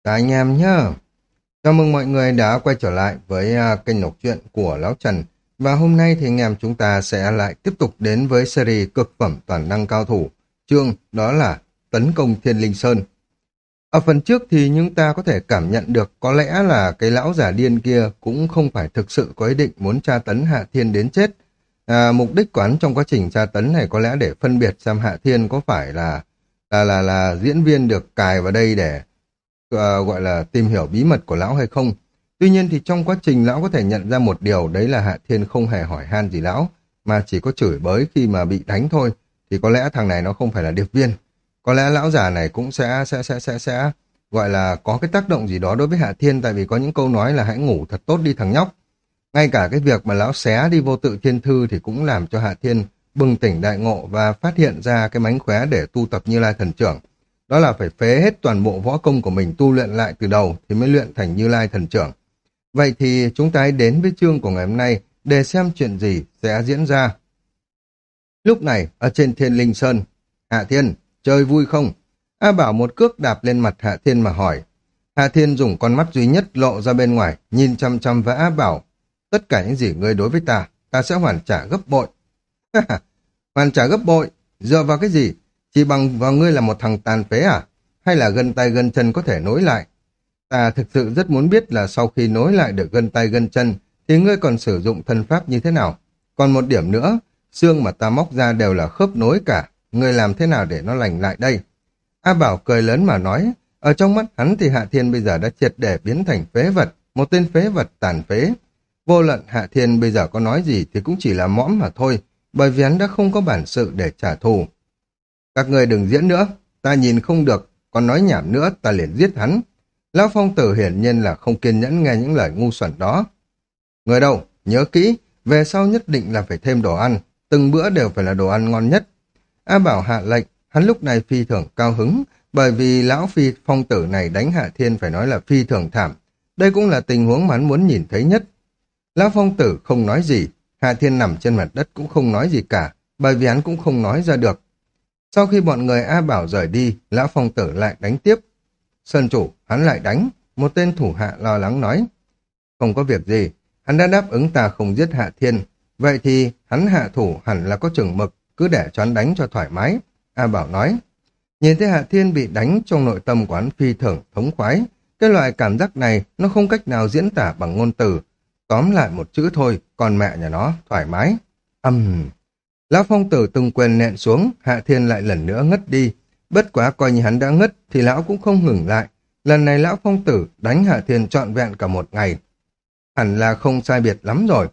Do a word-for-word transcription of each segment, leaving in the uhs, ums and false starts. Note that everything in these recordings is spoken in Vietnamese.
Chào anh em nhá. Chào mừng mọi người đã quay trở lại với à, kênh đọc truyện của Lão Trần. Và hôm nay thì anh em chúng ta sẽ lại tiếp tục đến với series cực phẩm toàn năng cao thủ. Chương đó là Tấn công Thiên Linh Sơn. Ở phần trước thì chúng ta có thể cảm nhận được có lẽ là cái lão giả điên kia cũng không phải thực sự có ý định muốn tra tấn Hạ Thiên đến chết. À, mục đích của hắn trong quá trình tra tấn này có lẽ để phân biệt xem Hạ Thiên có phải là là là, là diễn viên được cài vào đây để ờ, gọi là tìm hiểu bí mật của lão hay không. Tuy nhiên thì trong quá trình lão có thể nhận ra một điều, đấy là Hạ Thiên không hề hỏi han gì lão, mà chỉ có chửi bới khi mà bị đánh thôi. Thì có lẽ thằng này nó không phải là điệp viên. Có lẽ lão già này cũng sẽ sẽ sẽ sẽ sẽ gọi là có cái tác động gì đó đối với Hạ Thiên, tại vì có những câu nói là hãy ngủ thật tốt đi thằng nhóc. Ngay cả cái việc mà lão xé đi vô tự thiên thư thì cũng làm cho Hạ Thiên bừng tỉnh đại ngộ và phát hiện ra cái mánh khóe để tu tập Như Lai Thần Trưởng. Đó là phải phế hết toàn bộ võ công của mình, tu luyện lại từ đầu thì mới luyện thành Như Lai Thần Trưởng. Vậy thì chúng ta hãy đến với chương của ngày hôm nay để xem chuyện gì sẽ diễn ra. Lúc này, ở trên Thiên Linh Sơn, Hạ Thiên, chơi vui không? A Bảo một cước đạp lên mặt Hạ Thiên mà hỏi. Hạ Thiên dùng con mắt duy nhất lộ ra bên ngoài, nhìn chăm chăm vào A Bảo. Tất cả những gì ngươi đối với ta, ta sẽ hoàn trả gấp bội. Hoàn trả gấp bội? Dựa vào cái gì? Chỉ bằng vào ngươi là một thằng tàn phế à? Hay là gân tay gân chân có thể nối lại? Ta thực sự rất muốn biết là sau khi nối lại được gân tay gân chân thì ngươi còn sử dụng thân pháp như thế nào? Còn một điểm nữa, xương mà ta móc ra đều là khớp nối cả. Ngươi làm thế nào để nó lành lại đây? A Bảo cười lớn mà nói. Ở trong mắt hắn thì Hạ Thiên bây giờ đã triệt để biến thành phế vật, một tên phế vật tàn phế. Vô luận Hạ Thiên bây giờ có nói gì thì cũng chỉ là mõm mà thôi, bởi vì hắn đã không có bản sự để trả thù. Các người đừng diễn nữa, ta nhìn không được, còn nói nhảm nữa ta liền giết hắn. Lão Phong Tử hiển nhiên là không kiên nhẫn nghe những lời ngu xuẩn đó. Người đâu, nhớ kỹ, về sau nhất định là phải thêm đồ ăn, từng bữa đều phải là đồ ăn ngon nhất. A Bảo hạ lệnh, hắn lúc này phi thường cao hứng, bởi vì lão Phi Phong Tử này đánh Hạ Thiên phải nói là phi thường thảm. Đây cũng là tình huống mà hắn muốn nhìn thấy nhất. Lão Phong Tử không nói gì, Hạ Thiên nằm trên mặt đất cũng không nói gì cả, bởi vì hắn cũng không nói ra được. Sau khi bọn người A Bảo rời đi, Lão Phong Tử lại đánh tiếp. Sơn chủ, hắn lại đánh, một tên thủ hạ lo lắng nói. Không có việc gì, hắn đã đáp ứng ta không giết Hạ Thiên, vậy thì hắn hạ thủ hẳn là có chừng mực, cứ để cho hắn đánh cho thoải mái. A Bảo nói. Nhìn thấy Hạ Thiên bị đánh, trong nội tâm của hắn phi thường thống khoái. Cái loại cảm giác này nó không cách nào diễn tả bằng ngôn từ. Tóm lại một chữ thôi, còn mẹ nhà nó, thoải mái. Âm... Uhm. Lão Phong Tử từng quyền nện xuống, Hạ Thiên lại lần nữa ngất đi. Bất quá coi như hắn đã ngất thì lão cũng không ngừng lại. Lần này Lão Phong Tử đánh Hạ Thiên trọn vẹn cả một ngày. Hẳn là không sai biệt lắm rồi.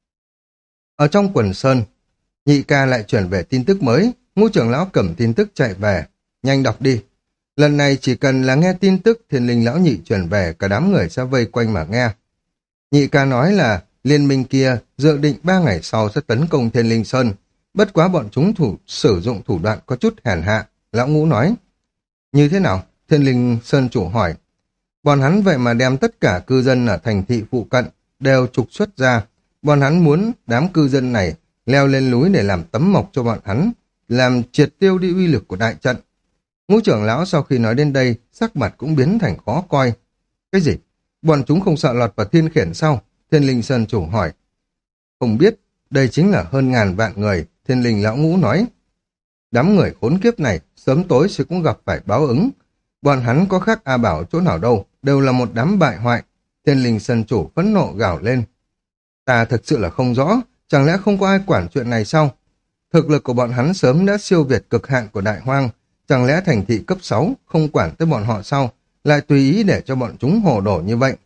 Ở trong quần sơn, Nhị Ca lại chuyển về tin tức mới. Ngũ trưởng lão cầm tin tức chạy về. Nhanh đọc đi. Lần này chỉ cần là nghe tin tức Thiên Linh lão nhị chuyển về, cả đám người sẽ vây quanh mà nghe. Nhị Ca nói là liên minh kia dự định ba ngày sau sẽ tấn công Thiên Linh Sơn. Bất quá bọn chúng thủ sử dụng thủ đoạn có chút hèn hạ. Lão Ngũ nói. Như thế nào? Thiên Linh Sơn chủ hỏi. Bọn hắn vậy mà đem tất cả cư dân ở thành thị phụ cận đều trục xuất ra. Bọn hắn muốn đám cư dân này leo lên núi để làm tấm mộc cho bọn hắn, làm triệt tiêu đi uy lực của đại trận. Ngũ trưởng lão sau khi nói đến đây, sắc mặt cũng biến thành khó coi. Cái gì? Bọn chúng không sợ lọt vào thiên khiển sao? Thiên Linh Sơn chủ hỏi. Không biết, đây chính là hơn ngàn vạn người, Thiên Linh lão Ngũ nói. Đám người khốn kiếp này, sớm tối sẽ cũng gặp phải báo ứng. Bọn hắn có khác A Bảo chỗ nào đâu, đều là một đám bại hoại. Thiên Linh Sơn chủ phẫn nộ gào lên. Ta thực sự là không rõ, chẳng lẽ không có ai quản chuyện này sao? Thực lực của bọn hắn sớm đã siêu việt cực hạn của đại hoang, chẳng lẽ thành thị cấp sáu không quản tới bọn họ sao, lại tùy ý để cho bọn chúng hồ đổ như vậy?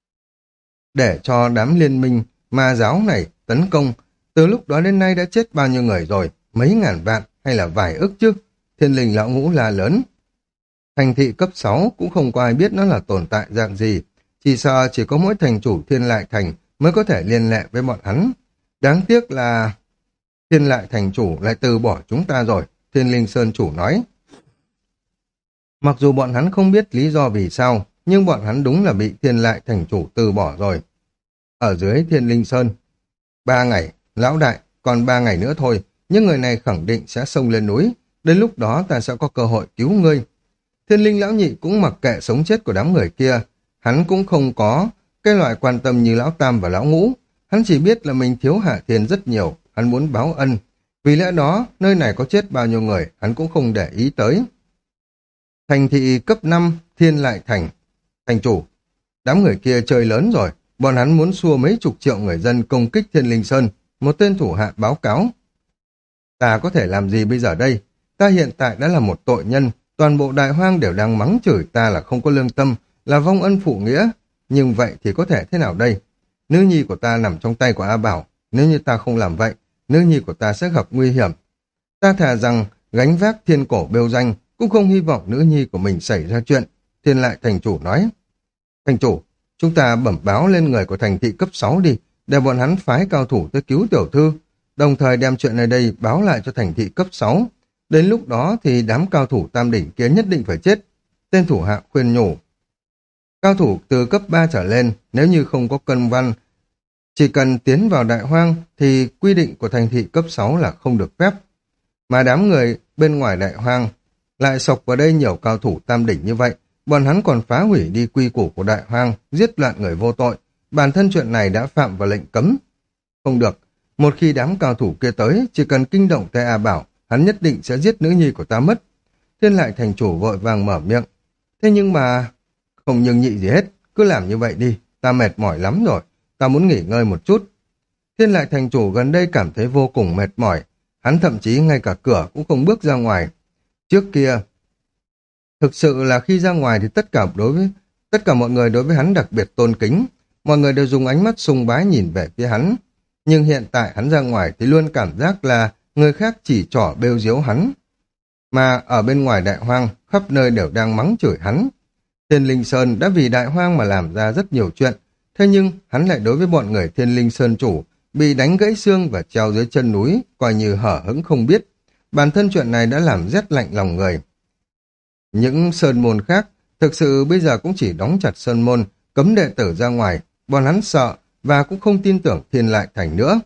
Để cho đám liên minh ma giáo này tấn công, từ lúc đó đến nay đã chết bao nhiêu người rồi, mấy ngàn vạn hay là vài ức chứ? Thiên Linh lão Ngũ la lớn. Thành thị cấp sáu cũng không có ai biết nó là tồn tại dạng gì, chỉ sợ chỉ có mỗi thành chủ Thiên Lại Thành mới có thể liên lạc với bọn hắn. Đáng tiếc là Thiên Lại Thành chủ lại từ bỏ chúng ta rồi, Thiên Linh Sơn chủ nói. Mặc dù bọn hắn không biết lý do vì sao, nhưng bọn hắn đúng là bị Thiên Lại Thành chủ từ bỏ rồi. Ở dưới Thiên Linh Sơn, ba ngày, lão đại, còn ba ngày nữa thôi, nhưng người này khẳng định sẽ xông lên núi, đến lúc đó ta sẽ có cơ hội cứu ngươi. Thiên linh lão nhị cũng mặc kệ sống chết của đám người kia. Hắn cũng không có cái loại quan tâm như lão tam và lão ngũ. Hắn chỉ biết là mình thiếu Hạ Thiên rất nhiều, hắn muốn báo ân. Vì lẽ đó, nơi này có chết bao nhiêu người, hắn cũng không để ý tới. Thành thị cấp năm, Thiên Lại Thành. Thành chủ, đám người kia chơi lớn rồi, bọn hắn muốn xua mấy chục triệu người dân công kích Thiên Linh Sơn. Một tên thủ hạ báo cáo. Ta có thể làm gì bây giờ đây? Ta hiện tại đã là một tội nhân, toàn bộ đại hoang đều đang mắng chửi ta là không có lương tâm, là vong ân phụ nghĩa. Nhưng vậy thì có thể thế nào đây? Nữ nhi của ta nằm trong tay của A Bảo, nếu như ta không làm vậy, nữ nhi của ta sẽ gặp nguy hiểm. Ta thà rằng gánh vác thiên cổ bêu danh, cũng không hy vọng nữ nhi của mình xảy ra chuyện. Thiên Lại thành chủ nói. Thành chủ, chúng ta bẩm báo lên người của thành thị cấp sáu đi, để bọn hắn phái cao thủ tới cứu tiểu thư, đồng thời đem chuyện này đây báo lại cho thành thị cấp sáu. Đến lúc đó thì đám cao thủ tam đỉnh kia nhất định phải chết. Tên thủ hạ khuyên nhủ. Cao thủ từ cấp ba trở lên, nếu như không có cân văn, chỉ cần tiến vào đại hoang thì quy định của thành thị cấp sáu là không được phép. Mà đám người bên ngoài đại hoang lại sộc vào đây nhiều cao thủ tam đỉnh như vậy, bọn hắn còn phá hủy đi quy củ của đại hoang, giết loạn người vô tội. Bản thân chuyện này đã phạm vào lệnh cấm. Không được, một khi đám cao thủ kia tới, chỉ cần kinh động tới A Bảo, hắn nhất định sẽ giết nữ nhi của ta mất. Thiên Lại thành chủ vội vàng mở miệng. Thế nhưng mà... Không nhưng nhị gì hết, cứ làm như vậy đi, ta mệt mỏi lắm rồi, ta muốn nghỉ ngơi một chút. Thiên Lại thành chủ gần đây cảm thấy vô cùng mệt mỏi, hắn thậm chí ngay cả cửa cũng không bước ra ngoài. Trước kia, thực sự là khi ra ngoài thì tất cả đối với tất cả mọi người đối với hắn đặc biệt tôn kính, mọi người đều dùng ánh mắt sùng bái nhìn về phía hắn. Nhưng hiện tại hắn ra ngoài thì luôn cảm giác là người khác chỉ trỏ bêu diếu hắn. Mà ở bên ngoài đại hoang, khắp nơi đều đang mắng chửi hắn. Thiên Linh Sơn đã vì đại hoang mà làm ra rất nhiều chuyện, thế nhưng hắn lại đối với bọn người Thiên Linh Sơn chủ bị đánh gãy xương và treo dưới chân núi, coi như hở hững không biết. Bản thân chuyện này đã làm rét lạnh lòng người. Những sơn môn khác, thực sự bây giờ cũng chỉ đóng chặt sơn môn, cấm đệ tử ra ngoài, bọn hắn sợ và cũng không tin tưởng Thiên Lại Thành nữa.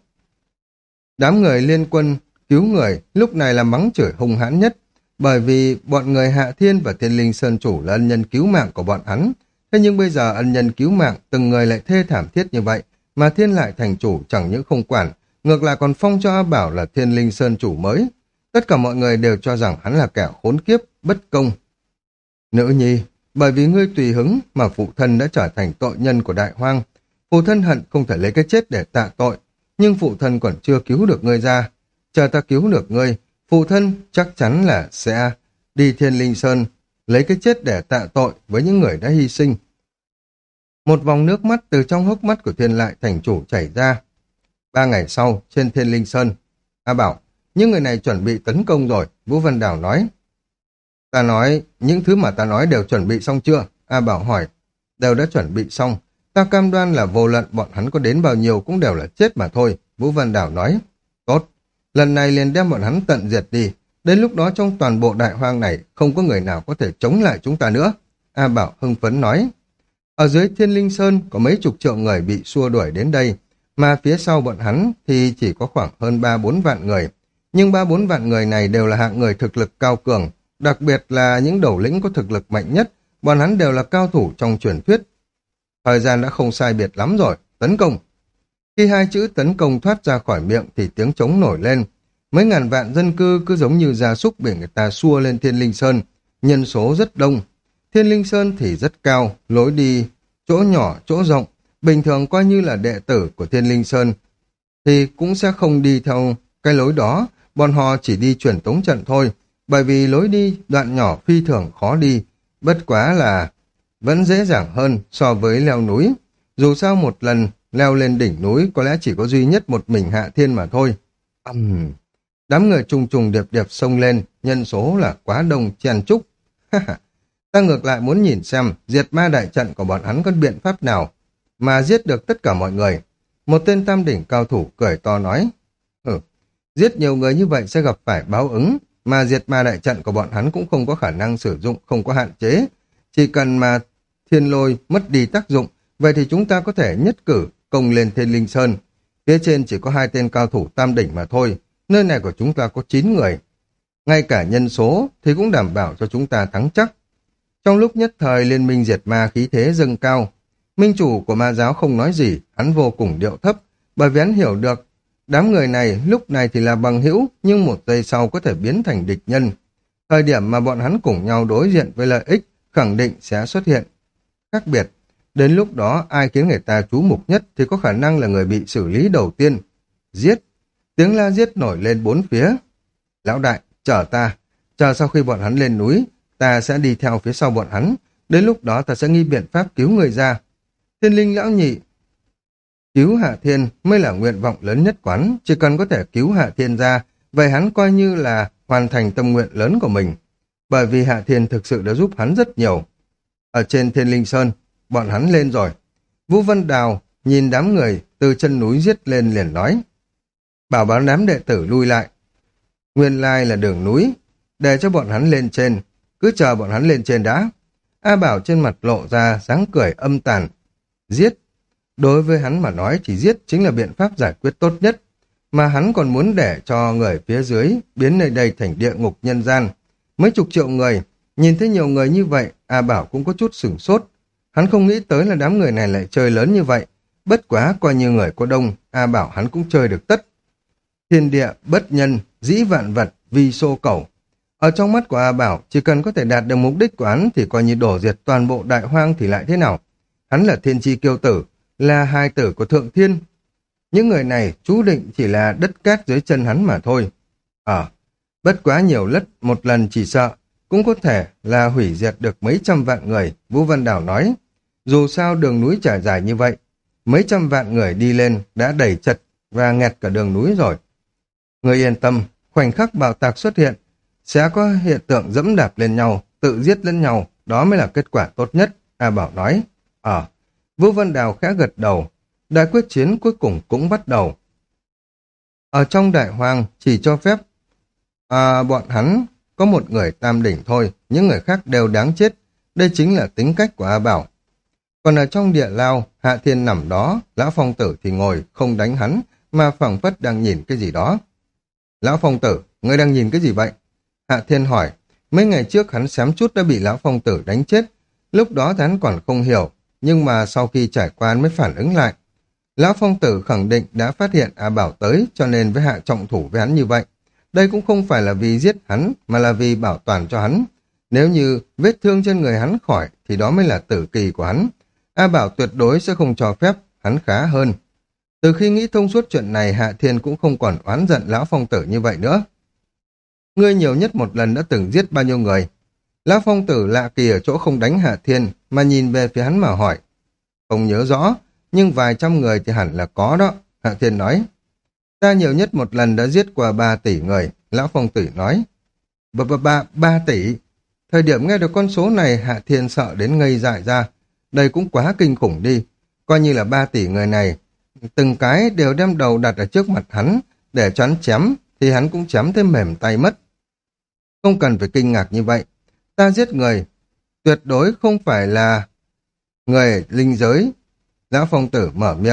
Đám người liên quân cứu người lúc này là mắng chửi hung hãn nhất, bởi vì bọn người Hạ Thiên và Thiên Linh Sơn chủ là ân nhân cứu mạng của bọn hắn. Thế nhưng bây giờ ân nhân cứu mạng từng người lại thê thảm thiết như vậy, mà Thiên Lại thành chủ chẳng những không quản, ngược lại còn phong cho A Bảo là Thiên Linh Sơn chủ mới. Tất cả mọi người đều cho rằng hắn là kẻ khốn kiếp, bất công. Nữ nhi, bởi vì ngươi tùy hứng mà phụ thân đã trở thành tội nhân của đại hoang. Phụ thân hận không thể lấy cái chết để tạ tội, nhưng phụ thân còn chưa cứu được ngươi ra. Chờ ta cứu được ngươi, phụ thân chắc chắn là sẽ đi Thiên Linh Sơn, lấy cái chết để tạ tội với những người đã hy sinh. Một vòng nước mắt từ trong hốc mắt của Thiên Lại thành chủ chảy ra. Ba ngày sau, trên Thiên Linh Sơn, A Bảo, những người này chuẩn bị tấn công rồi, Vũ Văn Đào nói. Ta nói, những thứ mà ta nói đều chuẩn bị xong chưa? A Bảo hỏi. Đều đã chuẩn bị xong. Ta cam đoan là vô luận bọn hắn có đến bao nhiêu cũng đều là chết mà thôi, Vũ Văn Đào nói. Tốt, lần này liền đem bọn hắn tận diệt đi. Đến lúc đó trong toàn bộ đại hoang này không có người nào có thể chống lại chúng ta nữa. A Bảo hưng phấn nói. Ở dưới Thiên Linh Sơn có mấy chục triệu người bị xua đuổi đến đây, mà phía sau bọn hắn thì chỉ có khoảng hơn ba bốn vạn người. Nhưng ba bốn vạn người này đều là hạng người thực lực cao cường, đặc biệt là những đầu lĩnh có thực lực mạnh nhất, bọn hắn đều là cao thủ trong truyền thuyết. Thời gian đã không sai biệt lắm rồi, tấn công. Khi hai chữ tấn công thoát ra khỏi miệng thì tiếng trống nổi lên. Mấy ngàn vạn dân cư cứ giống như gia súc bị người ta xua lên Thiên Linh Sơn, nhân số rất đông. Thiên Linh Sơn thì rất cao, lối đi chỗ nhỏ, chỗ rộng, bình thường coi như là đệ tử của Thiên Linh Sơn thì cũng sẽ không đi theo cái lối đó, bọn họ chỉ đi truyền tống trận thôi, bởi vì lối đi đoạn nhỏ phi thường khó đi, bất quá là vẫn dễ dàng hơn so với leo núi. Dù sao một lần leo lên đỉnh núi có lẽ chỉ có duy nhất một mình Hạ Thiên mà thôi. Uhm. Đám người trùng trùng điệp điệp xông lên, nhân số là quá đông chen chúc. Ta ngược lại muốn nhìn xem diệt ma đại trận của bọn hắn có biện pháp nào mà giết được tất cả mọi người. Một tên tam đỉnh cao thủ cười to nói. Ừ, giết nhiều người như vậy sẽ gặp phải báo ứng, mà diệt ma đại trận của bọn hắn cũng không có khả năng sử dụng, không có hạn chế. Chỉ cần mà thiên lôi mất đi tác dụng, vậy thì chúng ta có thể nhất cử công lên Thiên Linh Sơn. Phía trên chỉ có hai tên cao thủ tam đỉnh mà thôi, nơi này của chúng ta có chín người. Ngay cả nhân số thì cũng đảm bảo cho chúng ta thắng chắc. Trong lúc nhất thời liên minh diệt ma khí thế dâng cao, minh chủ của ma giáo không nói gì, hắn vô cùng điệu thấp, bởi vì hắn hiểu được, đám người này lúc này thì là bằng hữu, nhưng một giây sau có thể biến thành địch nhân. Thời điểm mà bọn hắn cùng nhau đối diện với lợi ích, khẳng định sẽ xuất hiện khác biệt. Đến lúc đó ai khiến người ta chú mục nhất thì có khả năng là người bị xử lý đầu tiên. Giết! Tiếng la giết nổi lên bốn phía. Lão đại, chờ ta. Chờ sau khi bọn hắn lên núi, ta sẽ đi theo phía sau bọn hắn. Đến lúc đó ta sẽ nghi biện pháp cứu người ra. Thiên linh lão nhị. Cứu Hạ Thiên mới là nguyện vọng lớn nhất quán. Chỉ cần có thể cứu Hạ Thiên ra, vậy hắn coi như là hoàn thành tâm nguyện lớn của mình. Bởi vì Hạ Thiên thực sự đã giúp hắn rất nhiều. Ở trên Thiên Linh Sơn, bọn hắn lên rồi. Vũ Văn Đào nhìn đám người từ chân núi giết lên liền nói. Bảo báo đám đệ tử lui lại. Nguyên lai là đường núi, để cho bọn hắn lên trên. Cứ chờ bọn hắn lên trên đã. A Bảo trên mặt lộ ra dáng cười âm tàn. Giết. Đối với hắn mà nói thì giết chính là biện pháp giải quyết tốt nhất. Mà hắn còn muốn để cho người phía dưới biến nơi đây thành địa ngục nhân gian. Mấy chục triệu người, nhìn thấy nhiều người như vậy, A Bảo cũng có chút sửng sốt. Hắn không nghĩ tới là đám người này lại chơi lớn như vậy. Bất quá coi như người có đông, A Bảo hắn cũng chơi được tất. Thiên địa, bất nhân, dĩ vạn vật, vi xô cẩu. Ở trong mắt của A Bảo, chỉ cần có thể đạt được mục đích của hắn thì coi như đổ diệt toàn bộ đại hoang thì lại thế nào. Hắn là thiên chi kiêu tử, là hai tử của thượng thiên. Những người này chú định chỉ là đất cát dưới chân hắn mà thôi. Ờ, bất quá nhiều lất một lần chỉ sợ, cũng có thể là hủy diệt được mấy trăm vạn người, Vũ Văn Đào nói. Dù sao đường núi trải dài như vậy, mấy trăm vạn người đi lên đã đầy chật và nghẹt cả đường núi rồi. Người yên tâm, khoảnh khắc bạo tạc xuất hiện, sẽ có hiện tượng dẫm đạp lên nhau, tự giết lẫn nhau, đó mới là kết quả tốt nhất, A Bảo nói. Ờ, Vũ Văn Đào khẽ gật đầu, đại quyết chiến cuối cùng cũng bắt đầu. Ở trong đại hoang chỉ cho phép à, bọn hắn có một người tam đỉnh thôi, những người khác đều đáng chết, đây chính là tính cách của A Bảo. Còn ở trong địa lao, Hạ Thiên nằm đó, Lão Phong Tử thì ngồi, không đánh hắn, mà phảng phất đang nhìn cái gì đó. Lão Phong Tử, ngươi đang nhìn cái gì vậy? Hạ Thiên hỏi, mấy ngày trước hắn xém chút đã bị Lão Phong Tử đánh chết, lúc đó hắn còn không hiểu, nhưng mà sau khi trải qua mới phản ứng lại. Lão Phong Tử khẳng định đã phát hiện A Bảo tới, cho nên với hạ trọng thủ với hắn như vậy. Đây cũng không phải là vì giết hắn, mà là vì bảo toàn cho hắn. Nếu như vết thương trên người hắn khỏi, thì đó mới là tử kỳ của hắn. A Bảo tuyệt đối sẽ không cho phép hắn khá hơn. Từ khi nghĩ thông suốt chuyện này, Hạ Thiên cũng không còn oán giận Lão Phong Tử như vậy nữa. Ngươi nhiều nhất một lần đã từng giết bao nhiêu người? Lão Phong Tử lạ kỳ ở chỗ không đánh Hạ Thiên, mà nhìn về phía hắn mà hỏi. Không nhớ rõ, nhưng vài trăm người thì hẳn là có đó, Hạ Thiên nói. Ta nhiều nhất một lần đã giết qua ba tỷ người, Lão Phong Tử nói. Ba, ba, ba, ba tỷ. Thời điểm nghe được con số này, Hạ Thiên sợ đến ngây dại ra. Đây cũng quá kinh khủng đi. Coi như là ba tỷ người này, từng cái đều đem đầu đặt ở trước mặt hắn, để cho hắn chém, thì hắn cũng chém thêm mềm tay mất. Không cần phải kinh ngạc như vậy. Ta giết người, tuyệt đối không phải là người linh giới. Lão Phong Tử mở miệng.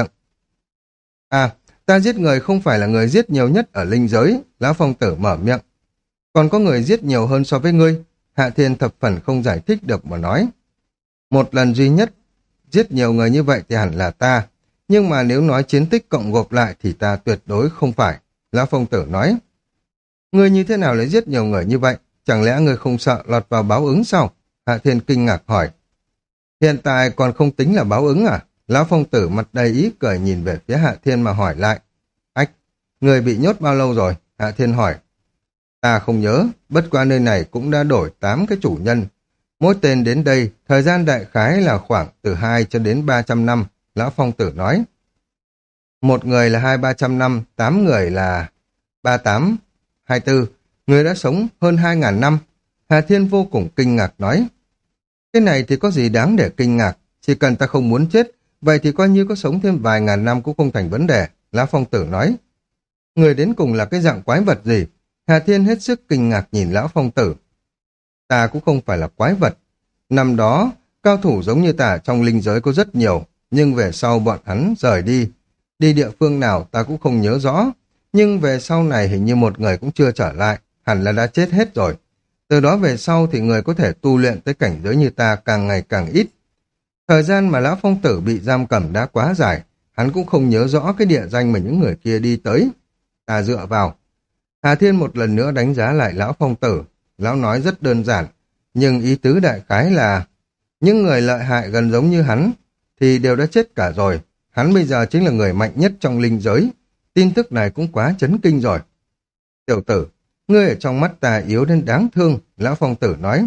À, ta giết người không phải là người giết nhiều nhất ở linh giới, Lão Phong Tử mở miệng. Còn có người giết nhiều hơn so với ngươi, Hạ Thiên thập phần không giải thích được mà nói. Một lần duy nhất, giết nhiều người như vậy thì hẳn là ta, nhưng mà nếu nói chiến tích cộng gộp lại thì ta tuyệt đối không phải, Lão Phong Tử nói. Ngươi như thế nào lại giết nhiều người như vậy? Chẳng lẽ ngươi không sợ lọt vào báo ứng sao? Hạ Thiên kinh ngạc hỏi. Hiện tại còn không tính là báo ứng à? Lão Phong Tử mặt đầy ý cười nhìn về phía Hạ Thiên mà hỏi lại. Ách, người bị nhốt bao lâu rồi? Hạ Thiên hỏi. Ta không nhớ, bất qua nơi này cũng đã đổi tám cái chủ nhân. Mỗi tên đến đây, thời gian đại khái là khoảng từ hai cho đến ba trăm năm, Lão Phong Tử nói. Một người là hai ba trăm năm, tám người là ba tám, hai tư, người đã sống hơn hai ngàn năm. Hạ Thiên vô cùng kinh ngạc nói. Cái này thì có gì đáng để kinh ngạc, chỉ cần ta không muốn chết, vậy thì coi như có sống thêm vài ngàn năm cũng không thành vấn đề, Lão Phong Tử nói. Người đến cùng là cái dạng quái vật gì? Hà Thiên hết sức kinh ngạc nhìn Lão Phong Tử. Ta cũng không phải là quái vật. Năm đó, cao thủ giống như ta trong linh giới có rất nhiều, nhưng về sau bọn hắn rời đi. Đi địa phương nào ta cũng không nhớ rõ, nhưng về sau này hình như một người cũng chưa trở lại, hẳn là đã chết hết rồi. Từ đó về sau thì người có thể tu luyện tới cảnh giới như ta càng ngày càng ít. Thời gian mà Lão Phong Tử bị giam cầm đã quá dài, hắn cũng không nhớ rõ cái địa danh mà những người kia đi tới. Ta dựa vào. Hà Thiên một lần nữa đánh giá lại Lão Phong Tử. Lão nói rất đơn giản, nhưng ý tứ đại khái là những người lợi hại gần giống như hắn thì đều đã chết cả rồi. Hắn bây giờ chính là người mạnh nhất trong linh giới. Tin tức này cũng quá chấn kinh rồi. Tiểu tử, ngươi ở trong mắt ta yếu đến đáng thương, Lão Phong Tử nói.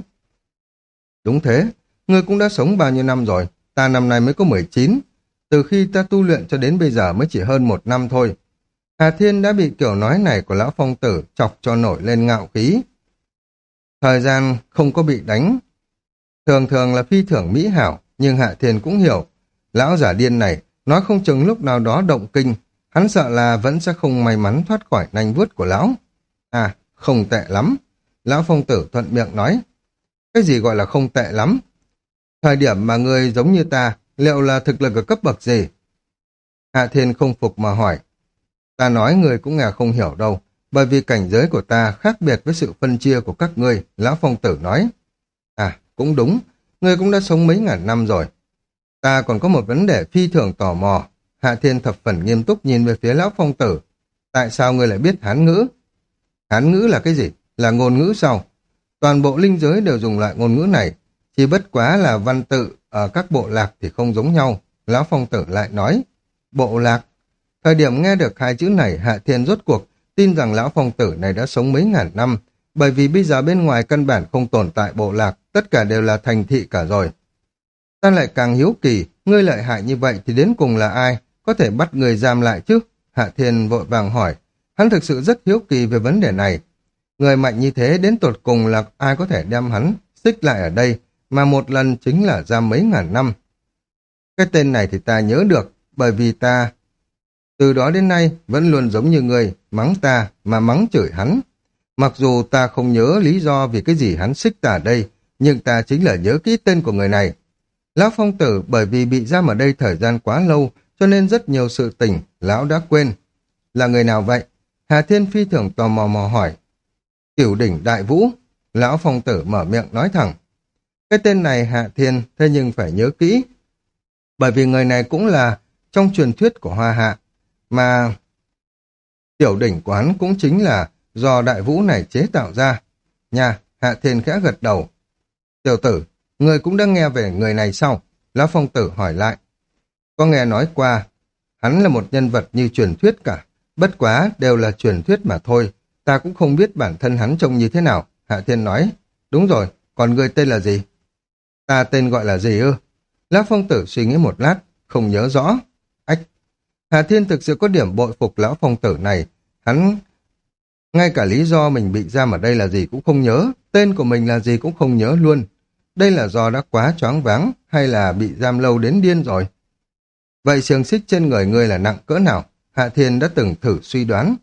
Đúng thế, ngươi cũng đã sống bao nhiêu năm rồi, ta năm nay mới có mười chín. Từ khi ta tu luyện cho đến bây giờ mới chỉ hơn một năm thôi. Hà Thiên đã bị kiểu nói này của Lão Phong Tử chọc cho nổi lên ngạo khí. Thời gian không có bị đánh. Thường thường là phi thưởng mỹ hảo, nhưng Hạ Thiên cũng hiểu. Lão giả điên này, nói không chừng lúc nào đó động kinh, hắn sợ là vẫn sẽ không may mắn thoát khỏi nanh vuốt của lão. À, không tệ lắm. Lão Phong Tử thuận miệng nói. Cái gì gọi là không tệ lắm? Thời điểm mà người giống như ta, liệu là thực lực ở cấp bậc gì? Hạ Thiên không phục mà hỏi. Ta nói người cũng nghe không hiểu đâu, bởi vì cảnh giới của ta khác biệt với sự phân chia của các ngươi, Lão Phong Tử nói. À, cũng đúng, ngươi cũng đã sống mấy ngàn năm rồi. Ta còn có một vấn đề phi thường tò mò. Hạ Thiên thập phần nghiêm túc nhìn về phía Lão Phong Tử. Tại sao ngươi lại biết Hán ngữ? Hán ngữ là cái gì? Là ngôn ngữ sao? Toàn bộ linh giới đều dùng loại ngôn ngữ này, chỉ bất quá là văn tự ở các bộ lạc thì không giống nhau. Lão Phong Tử lại nói. Bộ lạc? Thời điểm nghe được hai chữ này, Hạ Thiên rốt cuộc tin rằng Lão Phong Tử này đã sống mấy ngàn năm, bởi vì bây giờ bên ngoài căn bản không tồn tại bộ lạc, tất cả đều là thành thị cả rồi. Ta lại càng hiếu kỳ, ngươi lợi hại như vậy thì đến cùng là ai, có thể bắt người giam lại chứ? Hạ Thiên vội vàng hỏi, hắn thực sự rất hiếu kỳ về vấn đề này. Người mạnh như thế đến tột cùng là ai có thể đem hắn xích lại ở đây, mà một lần chính là giam mấy ngàn năm. Cái tên này thì ta nhớ được, bởi vì ta từ đó đến nay vẫn luôn giống như người, mắng ta mà mắng chửi hắn. Mặc dù ta không nhớ lý do vì cái gì hắn xích ta ở đây, nhưng ta chính là nhớ kỹ tên của người này. Lão Phong Tử bởi vì bị giam ở đây thời gian quá lâu, cho nên rất nhiều sự tình, lão đã quên. Là người nào vậy? Hà Thiên phi thường tò mò mò hỏi. Cửu đỉnh Đại Vũ. Lão Phong Tử mở miệng nói thẳng. Cái tên này Hạ Thiên, thế nhưng phải nhớ kỹ. Bởi vì người này cũng là trong truyền thuyết của Hoa Hạ, mà tiểu đỉnh của hắn cũng chính là do Đại Vũ này chế tạo ra. Nha, Hạ Thiên khẽ gật đầu. Tiểu tử, người cũng đã nghe về người này sao? Lão Phong Tử hỏi lại. Có nghe nói qua, hắn là một nhân vật như truyền thuyết cả, bất quá đều là truyền thuyết mà thôi, ta cũng không biết bản thân hắn trông như thế nào. Hạ Thiên nói. Đúng rồi, còn người tên là gì? Ta tên gọi là gì ư? Lão Phong Tử suy nghĩ một lát, không nhớ rõ. Ách! Hà Thiên thực sự có điểm bội phục Lão Phong Tử này. Hắn ngay cả lý do mình bị giam ở đây là gì cũng không nhớ, tên của mình là gì cũng không nhớ luôn. Đây là do đã quá choáng váng hay là bị giam lâu đến điên rồi? Vậy xiềng xích trên người ngươi là nặng cỡ nào? Hạ Thiên đã từng thử suy đoán.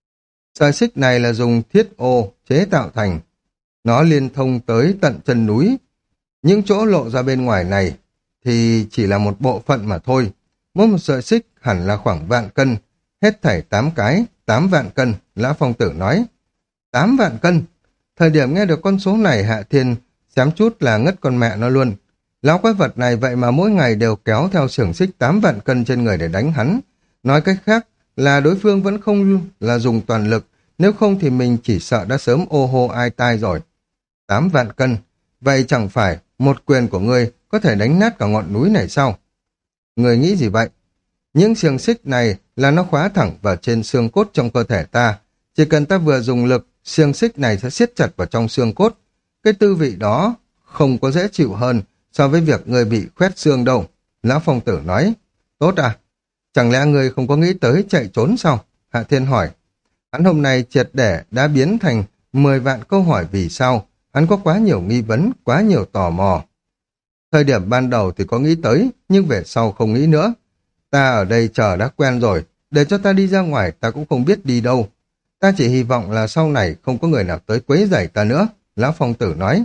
Sợi xích này là dùng thiết ô chế tạo thành. Nó liên thông tới tận chân núi. Những chỗ lộ ra bên ngoài này thì chỉ là một bộ phận mà thôi. Mỗi một sợi xích hẳn là khoảng vạn cân. Hết thảy tám cái, tám vạn cân, Lão Phong Tử nói. Tám vạn cân. Thời điểm nghe được con số này, Hạ Thiên xém chút là ngất con mẹ nó luôn. Lão quái vật này vậy mà mỗi ngày đều kéo theo xiềng xích tám vạn cân trên người để đánh hắn. Nói cách khác là đối phương vẫn không là dùng toàn lực, nếu không thì mình chỉ sợ đã sớm ô hô ai tai rồi. Tám vạn cân, vậy chẳng phải một quyền của ngươi có thể đánh nát cả ngọn núi này sao? Người nghĩ gì vậy? Những xiềng xích này là nó khóa thẳng vào trên xương cốt trong cơ thể ta. Chỉ cần ta vừa dùng lực, xiềng xích này sẽ siết chặt vào trong xương cốt. Cái tư vị đó không có dễ chịu hơn so với việc người bị khoét xương đâu. Lão Phong Tử nói. Tốt à? Chẳng lẽ người không có nghĩ tới chạy trốn sao? Hạ Thiên hỏi. Hắn hôm nay triệt để đã biến thành mười vạn câu hỏi vì sao. Hắn có quá nhiều nghi vấn, quá nhiều tò mò. Thời điểm ban đầu thì có nghĩ tới, nhưng về sau không nghĩ nữa. Ta ở đây chờ đã quen rồi, để cho ta đi ra ngoài ta cũng không biết đi đâu. Ta chỉ hy vọng là sau này không có người nào tới quấy rầy ta nữa, Lão Phong Tử nói.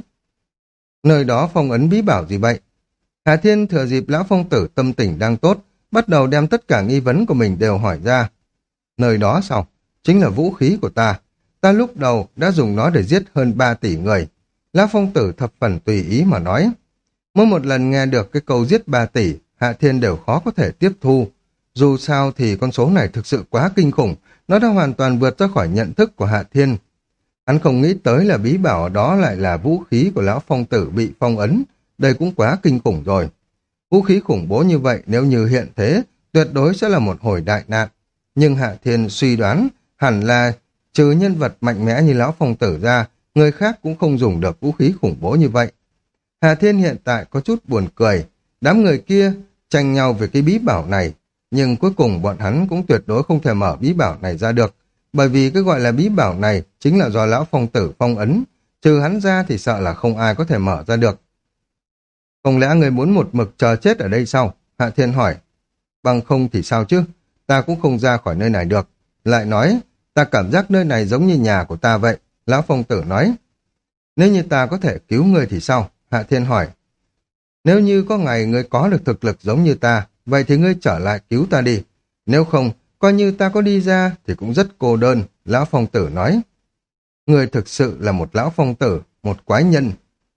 Nơi đó phong ấn bí bảo gì vậy? Hà Thiên thừa dịp Lão Phong Tử tâm tình đang tốt, bắt đầu đem tất cả nghi vấn của mình đều hỏi ra. Nơi đó sao? Chính là vũ khí của ta. Ta lúc đầu đã dùng nó để giết hơn ba tỷ người. Lão phong tử thập phần tùy ý mà nói. Mỗi một lần nghe được cái câu giết ba tỷ, Hạ Thiên đều khó có thể tiếp thu. Dù sao thì con số này thực sự quá kinh khủng, nó đã hoàn toàn vượt ra khỏi nhận thức của Hạ Thiên. Hắn không nghĩ tới là bí bảo đó lại là vũ khí của lão phong tử bị phong ấn, đây cũng quá kinh khủng rồi. Vũ khí khủng bố như vậy nếu như hiện thế, tuyệt đối sẽ là một hồi đại nạn. Nhưng Hạ Thiên suy đoán hẳn là trừ nhân vật mạnh mẽ như lão phong tử ra, người khác cũng không dùng được vũ khí khủng bố như vậy. Hạ Thiên hiện tại có chút buồn cười, đám người kia tranh nhau về cái bí bảo này, nhưng cuối cùng bọn hắn cũng tuyệt đối không thể mở bí bảo này ra được, bởi vì cái gọi là bí bảo này chính là do lão phong tử phong ấn, trừ hắn ra thì sợ là không ai có thể mở ra được. Không lẽ người muốn một mực chờ chết ở đây sao? Hạ Thiên hỏi. Bằng không thì sao chứ? Ta cũng không ra khỏi nơi này được. Lại nói, ta cảm giác nơi này giống như nhà của ta vậy. Lão phong tử nói. Nếu như ta có thể cứu ngươi thì sao? Hạ Thiên hỏi. Nếu như có ngày ngươi có được thực lực giống như ta, vậy thì ngươi trở lại cứu ta đi. Nếu không, coi như ta có đi ra thì cũng rất cô đơn. Lão phong tử nói. Ngươi thực sự là một lão phong tử, một quái nhân.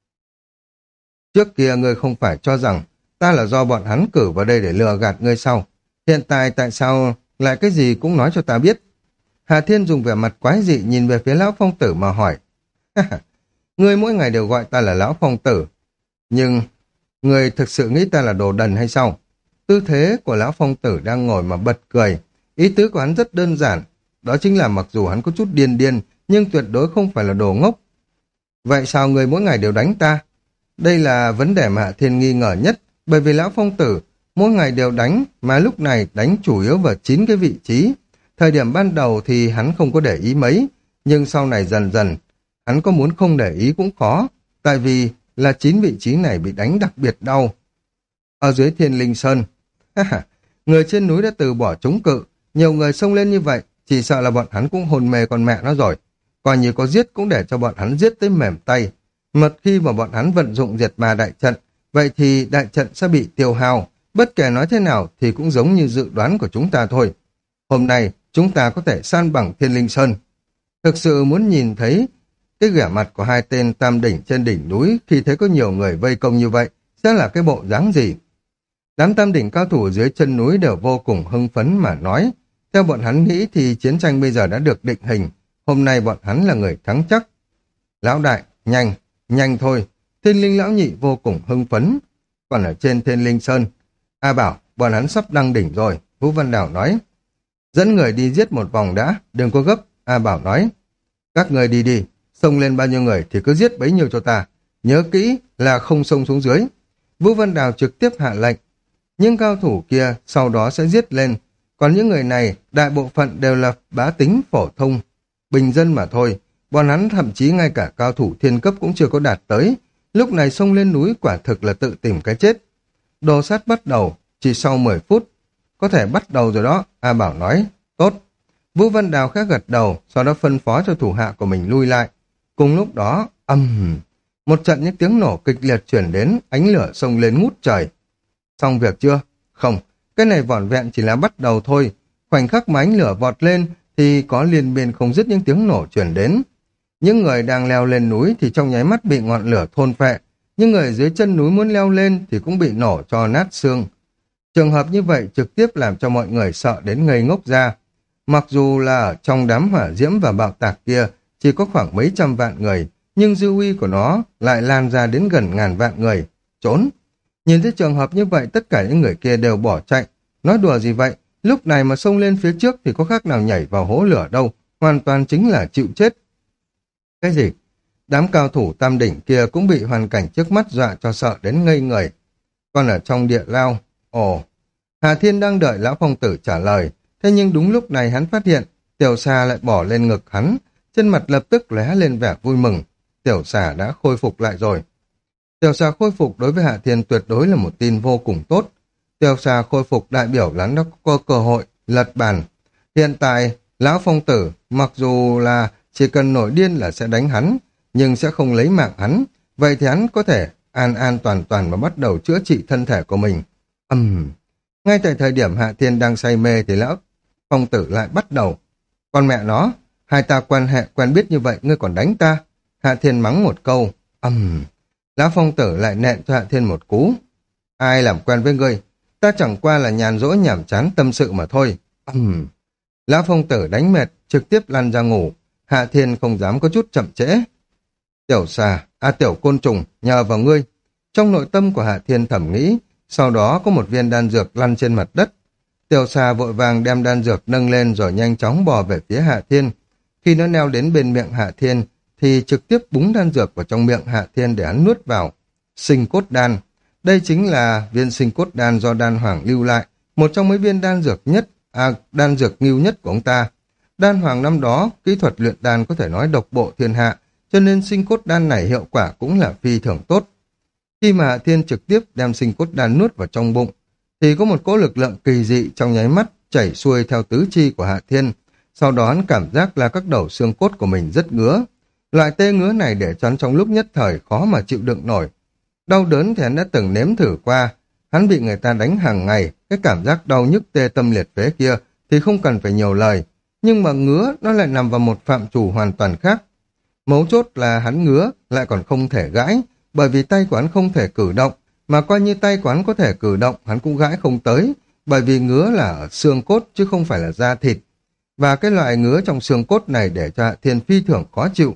Trước kia ngươi không phải cho rằng ta là do bọn hắn cử vào đây để lừa gạt ngươi sao? Hiện tại tại sao lại cái gì cũng nói cho ta biết? Hà Thiên dùng vẻ mặt quái dị nhìn về phía lão phong tử mà hỏi. Ngươi mỗi ngày đều gọi ta là lão phong tử. Nhưng ngươi thực sự nghĩ ta là đồ đần hay sao? Tư thế của lão phong tử đang ngồi mà bật cười. Ý tứ của hắn rất đơn giản. Đó chính là mặc dù hắn có chút điên điên, nhưng tuyệt đối không phải là đồ ngốc. Vậy sao ngươi mỗi ngày đều đánh ta? Đây là vấn đề mà Hạ Thiên nghi ngờ nhất, bởi vì lão phong tử mỗi ngày đều đánh, mà lúc này đánh chủ yếu vào chín cái vị trí. Thời điểm ban đầu thì hắn không có để ý mấy, nhưng sau này dần dần, hắn có muốn không để ý cũng khó, tại vì là chín vị trí này bị đánh đặc biệt đau. Ở dưới Thiên Linh Sơn, người trên núi đã từ bỏ chống cự, nhiều người xông lên như vậy, chỉ sợ là bọn hắn cũng hồn mê con mẹ nó rồi. Coi như có giết cũng để cho bọn hắn giết tới mềm tay. Một khi mà bọn hắn vận dụng diệt ma đại trận, vậy thì đại trận sẽ bị tiêu hao, bất kể nói thế nào thì cũng giống như dự đoán của chúng ta thôi. Hôm nay, chúng ta có thể san bằng Thiên Linh Sơn. Thực sự muốn nhìn thấy cái vẻ mặt của hai tên tam đỉnh trên đỉnh núi khi thấy có nhiều người vây công như vậy, sẽ là cái bộ dáng gì? Đám tam đỉnh cao thủ dưới chân núi đều vô cùng hưng phấn mà nói. Theo bọn hắn nghĩ thì chiến tranh bây giờ đã được định hình, hôm nay bọn hắn là người thắng chắc. Lão đại, nhanh! Nhanh thôi, Thiên Linh lão nhị vô cùng hưng phấn. Còn ở trên Thiên Linh Sơn, A bảo, bọn hắn sắp đăng đỉnh rồi, Vũ Văn Đào nói. Dẫn người đi giết một vòng đã, đừng có gấp, A bảo nói. Các người đi đi, xông lên bao nhiêu người thì cứ giết bấy nhiêu cho ta. Nhớ kỹ là không xông xuống dưới. Vũ Văn Đào trực tiếp hạ lệnh. Những cao thủ kia sau đó sẽ giết lên. Còn những người này, đại bộ phận đều là bá tính phổ thông, bình dân mà thôi. Bọn hắn thậm chí ngay cả cao thủ thiên cấp cũng chưa có đạt tới. Lúc này xông lên núi quả thực là tự tìm cái chết. Đồ sát bắt đầu, chỉ sau mười phút. Có thể bắt đầu rồi đó, A Bảo nói. Tốt. Vũ Văn Đào khẽ gật đầu, sau đó phân phó cho thủ hạ của mình lui lại. Cùng lúc đó, âm... Um, một trận những tiếng nổ kịch liệt chuyển đến, ánh lửa xông lên ngút trời. Xong việc chưa? Không, cái này vỏn vẹn chỉ là bắt đầu thôi. Khoảnh khắc mà ánh lửa vọt lên thì có liên miên không dứt những tiếng nổ chuyển đến. Những người đang leo lên núi thì trong nháy mắt bị ngọn lửa thôn phệ. Những người dưới chân núi muốn leo lên thì cũng bị nổ cho nát xương. Trường hợp như vậy trực tiếp làm cho mọi người sợ đến ngây ngốc ra. Mặc dù là ở trong đám hỏa diễm và bạo tạc kia chỉ có khoảng mấy trăm vạn người, nhưng dư uy của nó lại lan ra đến gần ngàn vạn người. Trốn! Nhìn thấy trường hợp như vậy, tất cả những người kia đều bỏ chạy. Nói đùa gì vậy? Lúc này mà xông lên phía trước thì có khác nào nhảy vào hố lửa đâu. Hoàn toàn chính là chịu chết. Cái gì? Đám cao thủ tam đỉnh kia cũng bị hoàn cảnh trước mắt dọa cho sợ đến ngây người. Còn ở trong địa lao, ồ, Hà Thiên đang đợi lão phong tử trả lời. Thế nhưng đúng lúc này hắn phát hiện Tiểu Xà lại bỏ lên ngực hắn. Trên mặt lập tức lóe lên vẻ vui mừng. Tiểu Xà đã khôi phục lại rồi. Tiểu Xà khôi phục đối với Hạ Thiên tuyệt đối là một tin vô cùng tốt. Tiểu Xà khôi phục đại biểu là nó có cơ hội lật bàn. Hiện tại, lão phong tử mặc dù là chỉ cần nổi điên là sẽ đánh hắn, nhưng sẽ không lấy mạng hắn. Vậy thì hắn có thể an an toàn toàn mà bắt đầu chữa trị thân thể của mình. Ừm. Uhm. Ngay tại thời điểm Hạ Thiên đang say mê thì lão phong tử lại bắt đầu. Con mẹ nó, hai ta quan hệ quen biết như vậy ngươi còn đánh ta. Hạ Thiên mắng một câu. Ầm, Lão Phong Tử lại nện cho Hạ Thiên một cú. Ai làm quen với ngươi? Ta chẳng qua là nhàn rỗi nhảm chán tâm sự mà thôi. Ầm, Lão Phong Tử đánh mệt, trực tiếp lăn ra ngủ. Hạ Thiên không dám có chút chậm trễ. Tiểu xà, à tiểu côn trùng, nhờ vào ngươi. Trong nội tâm của Hạ Thiên thẩm nghĩ, sau đó có một viên đan dược lăn trên mặt đất. Tiểu xà vội vàng đem đan dược nâng lên rồi nhanh chóng bò về phía Hạ Thiên. Khi nó leo đến bên miệng Hạ Thiên, thì trực tiếp búng đan dược vào trong miệng Hạ Thiên để hắn nuốt vào. Sinh cốt đan. Đây chính là viên sinh cốt đan do đan hoàng lưu lại, một trong mấy viên đan dược nhất, à, đan dược ngưu nhất của ông ta. Đan hoàng năm đó, kỹ thuật luyện đan có thể nói độc bộ thiên hạ, cho nên sinh cốt đan này hiệu quả cũng là phi thường tốt. Khi mà Hạ Thiên trực tiếp đem sinh cốt đan nuốt vào trong bụng, thì có một cỗ lực lượng kỳ dị trong nháy mắt chảy xuôi theo tứ chi của Hạ Thiên. Sau đó hắn cảm giác là các đầu xương cốt của mình rất ngứa. Loại tê ngứa này để cho hắn trong lúc nhất thời khó mà chịu đựng nổi. Đau đớn thì hắn đã từng nếm thử qua. Hắn bị người ta đánh hàng ngày, cái cảm giác đau nhức tê tâm liệt phế kia thì không cần phải nhiều lời. Nhưng mà ngứa nó lại nằm vào một phạm trù hoàn toàn khác. Mấu chốt là hắn ngứa lại còn không thể gãi, bởi vì tay của hắn không thể cử động, mà coi như tay của hắn có thể cử động, hắn cũng gãi không tới, bởi vì ngứa là ở xương cốt chứ không phải là da thịt. Và cái loại ngứa trong xương cốt này để cho Hạ Thiên phi thường khó chịu.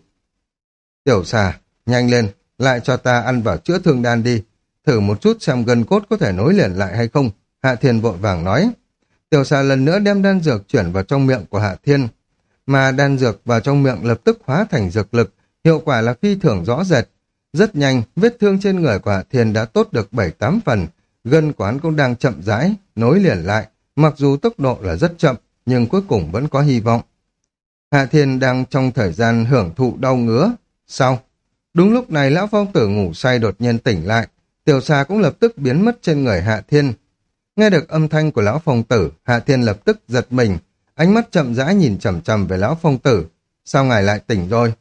Tiểu xà, nhanh lên, lại cho ta ăn vào chữa thương đan đi, thử một chút xem gân cốt có thể nối liền lại hay không. Hạ Thiên vội vàng nói. Tiểu xà lần nữa đem đan dược chuyển vào trong miệng của Hạ Thiên, mà đan dược vào trong miệng lập tức hóa thành dược lực, hiệu quả là phi thường rõ rệt. Rất nhanh, vết thương trên người của Hạ Thiên đã tốt được bảy tám phần, gân của hắn cũng đang chậm rãi, nối liền lại, mặc dù tốc độ là rất chậm, nhưng cuối cùng vẫn có hy vọng. Hạ Thiên đang trong thời gian hưởng thụ đau ngứa. Sau, đúng lúc này Lão Phong Tử ngủ say đột nhiên tỉnh lại, tiểu xà cũng lập tức biến mất trên người Hạ Thiên. Nghe được âm thanh của Lão Phong Tử, Hạ Thiên lập tức giật mình, ánh mắt chậm rãi nhìn chằm chằm về Lão Phong Tử. Sao ngài lại tỉnh rồi?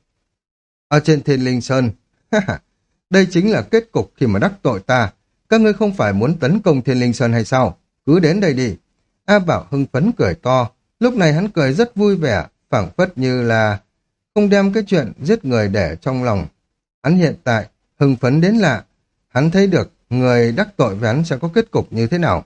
Ở trên Thiên Linh Sơn, đây chính là kết cục khi mà đắc tội ta. Các ngươi không phải muốn tấn công Thiên Linh Sơn hay sao? Cứ đến đây đi. A Bảo hưng phấn cười to. Lúc này hắn cười rất vui vẻ, phảng phất như là không đem cái chuyện giết người để trong lòng. Hắn hiện tại hưng phấn đến lạ. Hắn thấy được người đắc tội với hắn sẽ có kết cục như thế nào.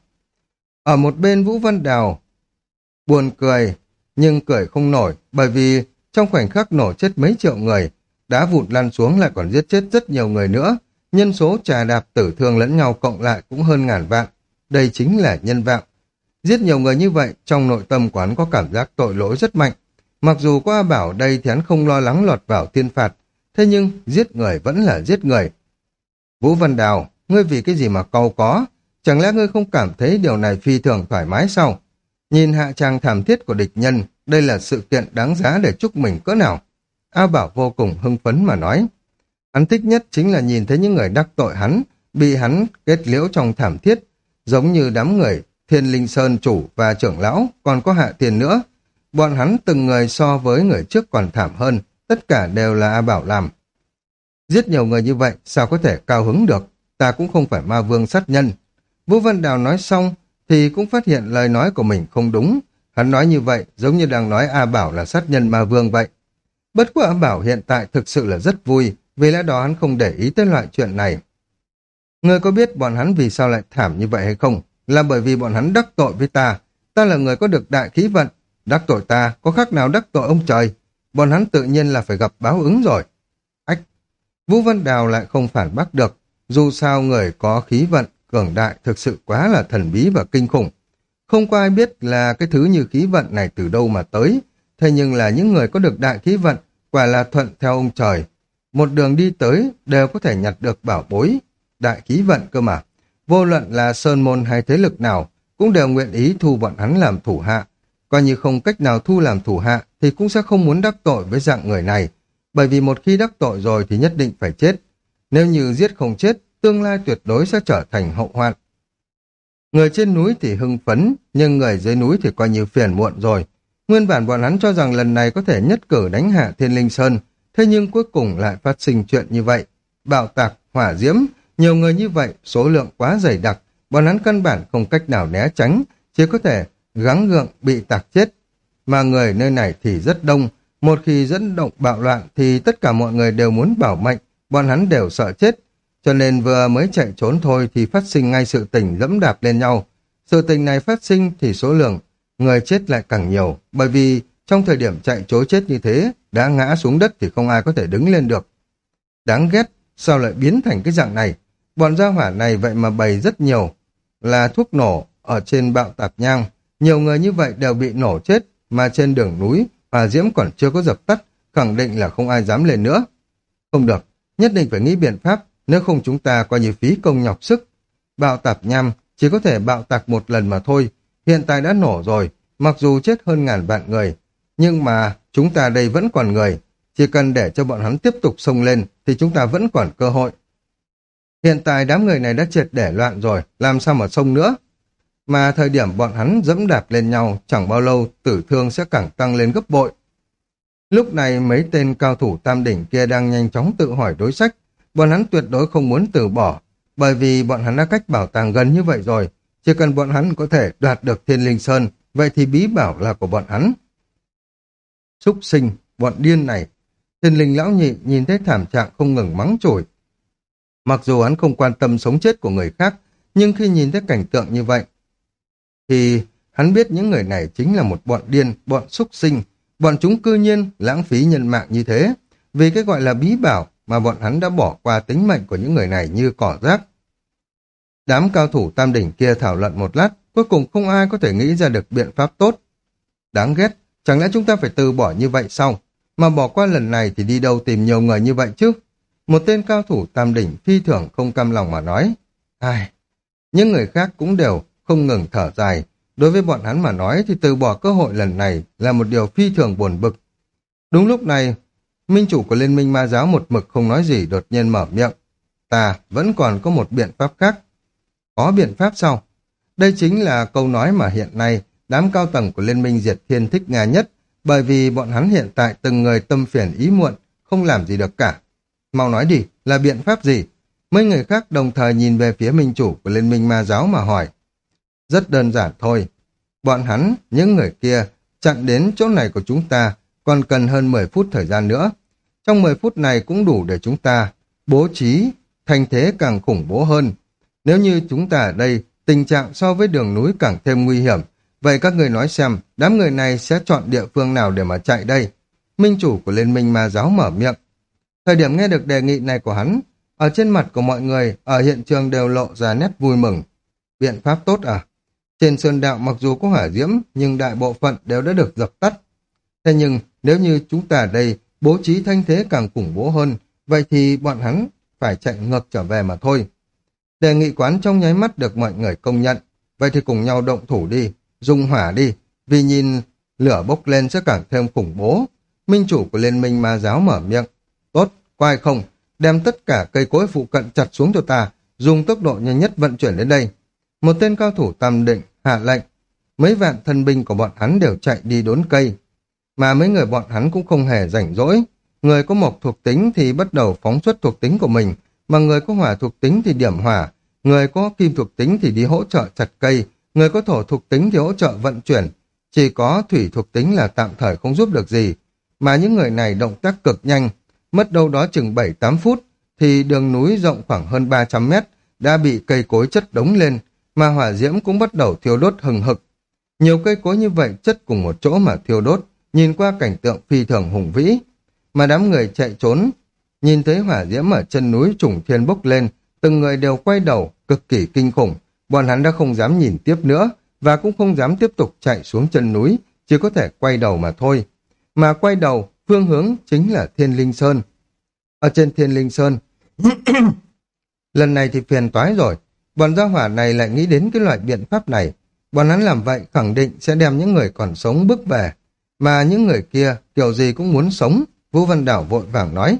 Ở một bên Vũ Văn Đào buồn cười, nhưng cười không nổi, bởi vì trong khoảnh khắc nổ chết mấy triệu người, đá vụn lăn xuống lại còn giết chết rất nhiều người nữa. Nhân số trà đạp tử thương lẫn nhau cộng lại cũng hơn ngàn vạn. Đây chính là nhân vạn. Giết nhiều người như vậy, trong nội tâm của hắn có cảm giác tội lỗi rất mạnh. Mặc dù có A Bảo đây thì hắn không lo lắng lọt vào thiên phạt, thế nhưng giết người vẫn là giết người. Vũ Văn Đào, ngươi vì cái gì mà cau có? Chẳng lẽ ngươi không cảm thấy điều này phi thường thoải mái sao? Nhìn hạ tràng thảm thiết của địch nhân, đây là sự kiện đáng giá để chúc mừng cỡ nào? A Bảo vô cùng hưng phấn mà nói. Hắn thích nhất chính là nhìn thấy những người đắc tội hắn, bị hắn kết liễu trong thảm thiết, giống như đám người Thiên Linh Sơn chủ và trưởng lão, còn có Hạ Tiền nữa. Bọn hắn từng người so với người trước còn thảm hơn, tất cả đều là A Bảo làm. Giết nhiều người như vậy, sao có thể cao hứng được? Ta cũng không phải ma vương sát nhân. Vũ Văn Đào nói xong, thì cũng phát hiện lời nói của mình không đúng. Hắn nói như vậy, giống như đang nói A Bảo là sát nhân ma vương vậy. Bất quá A Bảo hiện tại thực sự là rất vui, vì lẽ đó hắn không để ý tới loại chuyện này. Ngươi có biết bọn hắn vì sao lại thảm như vậy hay không? Là bởi vì bọn hắn đắc tội với ta. Ta là người có được đại khí vận. Đắc tội ta có khác nào đắc tội ông trời? Bọn hắn tự nhiên là phải gặp báo ứng rồi. Ách! Vũ Văn Đào lại không phản bác được. Dù sao người có khí vận, cường đại thực sự quá là thần bí và kinh khủng. Không có ai biết là cái thứ như khí vận này từ đâu mà tới. Thế nhưng là những người có được đại khí vận, quả là thuận theo ông trời. Một đường đi tới đều có thể nhặt được bảo bối. Đại khí vận cơ mà. Vô luận là sơn môn hay thế lực nào, cũng đều nguyện ý thu bọn hắn làm thủ hạ. Coi như không cách nào thu làm thủ hạ, thì cũng sẽ không muốn đắc tội với dạng người này. Bởi vì một khi đắc tội rồi thì nhất định phải chết. Nếu như giết không chết, tương lai tuyệt đối sẽ trở thành hậu hoạn. Người trên núi thì hưng phấn, nhưng người dưới núi thì coi như phiền muộn rồi. Nguyên bản bọn hắn cho rằng lần này có thể nhất cử đánh hạ Thiên Linh Sơn, thế nhưng cuối cùng lại phát sinh chuyện như vậy. Bạo tạc, hỏa diễm, nhiều người như vậy, số lượng quá dày đặc, bọn hắn căn bản không cách nào né tránh, chỉ có thể gắng gượng bị tạc chết. Mà người nơi này thì rất đông, một khi dẫn động bạo loạn thì tất cả mọi người đều muốn bảo mệnh, bọn hắn đều sợ chết, cho nên vừa mới chạy trốn thôi thì phát sinh ngay sự tình dẫm đạp lên nhau. Sự tình này phát sinh thì số lượng người chết lại càng nhiều, bởi vì trong thời điểm chạy trối chết như thế, đã ngã xuống đất thì không ai có thể đứng lên được. Đáng ghét, sao lại biến thành cái dạng này? Bọn gia hỏa này vậy mà bày rất nhiều là thuốc nổ ở trên bạo tạp nhang. Nhiều người như vậy đều bị nổ chết, mà trên đường núi, hỏa diễm còn chưa có dập tắt, khẳng định là không ai dám lên nữa. Không được, nhất định phải nghĩ biện pháp, nếu không chúng ta coi như phí công nhọc sức. Bạo tạp nham chỉ có thể bạo tạc một lần mà thôi, hiện tại đã nổ rồi, mặc dù chết hơn ngàn vạn người, nhưng mà chúng ta đây vẫn còn người, chỉ cần để cho bọn hắn tiếp tục xông lên thì chúng ta vẫn còn cơ hội. Hiện tại đám người này đã triệt để loạn rồi, làm sao mà xông nữa? Mà thời điểm bọn hắn dẫm đạp lên nhau, chẳng bao lâu tử thương sẽ càng tăng lên gấp bội. Lúc này mấy tên cao thủ tam đỉnh kia đang nhanh chóng tự hỏi đối sách, bọn hắn tuyệt đối không muốn từ bỏ, bởi vì bọn hắn đã cách bảo tàng gần như vậy rồi, chỉ cần bọn hắn có thể đoạt được Thiên Linh Sơn, vậy thì bí bảo là của bọn hắn. Súc sinh, bọn điên này. Thiên Linh lão nhị nhìn thấy thảm trạng không ngừng mắng chửi. Mặc dù hắn không quan tâm sống chết của người khác, nhưng khi nhìn thấy cảnh tượng như vậy, thì hắn biết những người này chính là một bọn điên, bọn súc sinh, bọn chúng cư nhiên lãng phí nhân mạng như thế, vì cái gọi là bí bảo mà bọn hắn đã bỏ qua tính mệnh của những người này như cỏ rác. Đám cao thủ tam đỉnh kia thảo luận một lát, cuối cùng không ai có thể nghĩ ra được biện pháp tốt. Đáng ghét, chẳng lẽ chúng ta phải từ bỏ như vậy sao? Mà bỏ qua lần này thì đi đâu tìm nhiều người như vậy chứ? Một tên cao thủ tam đỉnh phi thường không cam lòng mà nói. Ai? Những người khác cũng đều không ngừng thở dài. Đối với bọn hắn mà nói thì từ bỏ cơ hội lần này là một điều phi thường buồn bực. Đúng lúc này, minh chủ của Liên minh Ma giáo một mực không nói gì đột nhiên mở miệng. Ta vẫn còn có một biện pháp khác. Có biện pháp sao? Đây chính là câu nói mà hiện nay đám cao tầng của Liên minh Diệt Thiên thích nghe nhất, bởi vì bọn hắn hiện tại từng người tâm phiền ý muộn, không làm gì được cả. Mau nói đi, là biện pháp gì? Mấy người khác đồng thời nhìn về phía minh chủ của Liên minh Ma giáo mà hỏi. Rất đơn giản thôi. Bọn hắn, những người kia, chặn đến chỗ này của chúng ta còn cần hơn mười phút thời gian nữa. Trong mười phút này cũng đủ để chúng ta bố trí thành thế càng khủng bố hơn. Nếu như chúng ta ở đây, tình trạng so với đường núi càng thêm nguy hiểm, vậy các người nói xem, đám người này sẽ chọn địa phương nào để mà chạy đây? Minh chủ của Liên minh Ma giáo mở miệng. Thời điểm nghe được đề nghị này của hắn, ở trên mặt của mọi người ở hiện trường đều lộ ra nét vui mừng. Biện pháp tốt à? Trên sơn đạo mặc dù có hỏa diễm, nhưng đại bộ phận đều đã được dập tắt. Thế nhưng, nếu như chúng ta ở đây bố trí thanh thế càng khủng bố hơn, vậy thì bọn hắn phải chạy ngược trở về mà thôi. Đề nghị quán trong nháy mắt được mọi người công nhận. Vậy thì cùng nhau động thủ đi, dùng hỏa đi, vì nhìn lửa bốc lên sẽ càng thêm khủng bố. Minh chủ của Liên minh Ma giáo mở miệng. Tốt, quay không, đem tất cả cây cối phụ cận chặt xuống cho ta, dùng tốc độ nhanh nhất vận chuyển đến đây. Một tên cao thủ tam định hạ lệnh. Mấy vạn thân binh của bọn hắn đều chạy đi đốn cây. Mà mấy người bọn hắn cũng không hề rảnh rỗi. Người có mộc thuộc tính thì bắt đầu phóng xuất thuộc tính của mình, mà người có hỏa thuộc tính thì điểm hỏa, người có kim thuộc tính thì đi hỗ trợ chặt cây, người có thổ thuộc tính thì hỗ trợ vận chuyển. Chỉ có thủy thuộc tính là tạm thời không giúp được gì. Mà những người này động tác cực nhanh, mất đâu đó chừng bảy tám phút, thì đường núi rộng khoảng hơn ba trăm mét đã bị cây cối chất đống lên, mà hỏa diễm cũng bắt đầu thiêu đốt hừng hực. Nhiều cây cối như vậy chất cùng một chỗ mà thiêu đốt, nhìn qua cảnh tượng phi thường hùng vĩ. Mà đám người chạy trốn, nhìn thấy hỏa diễm ở chân núi trùng thiên bốc lên, từng người đều quay đầu, cực kỳ kinh khủng. Bọn hắn đã không dám nhìn tiếp nữa, và cũng không dám tiếp tục chạy xuống chân núi, chỉ có thể quay đầu mà thôi. Mà quay đầu, phương hướng chính là Thiên Linh Sơn. Ở trên Thiên Linh Sơn, lần này thì phiền toái rồi. Bọn gia hỏa này lại nghĩ đến cái loại biện pháp này. Bọn hắn làm vậy khẳng định sẽ đem những người còn sống bước về. Mà những người kia kiểu gì cũng muốn sống. Vũ Văn Đảo vội vàng nói.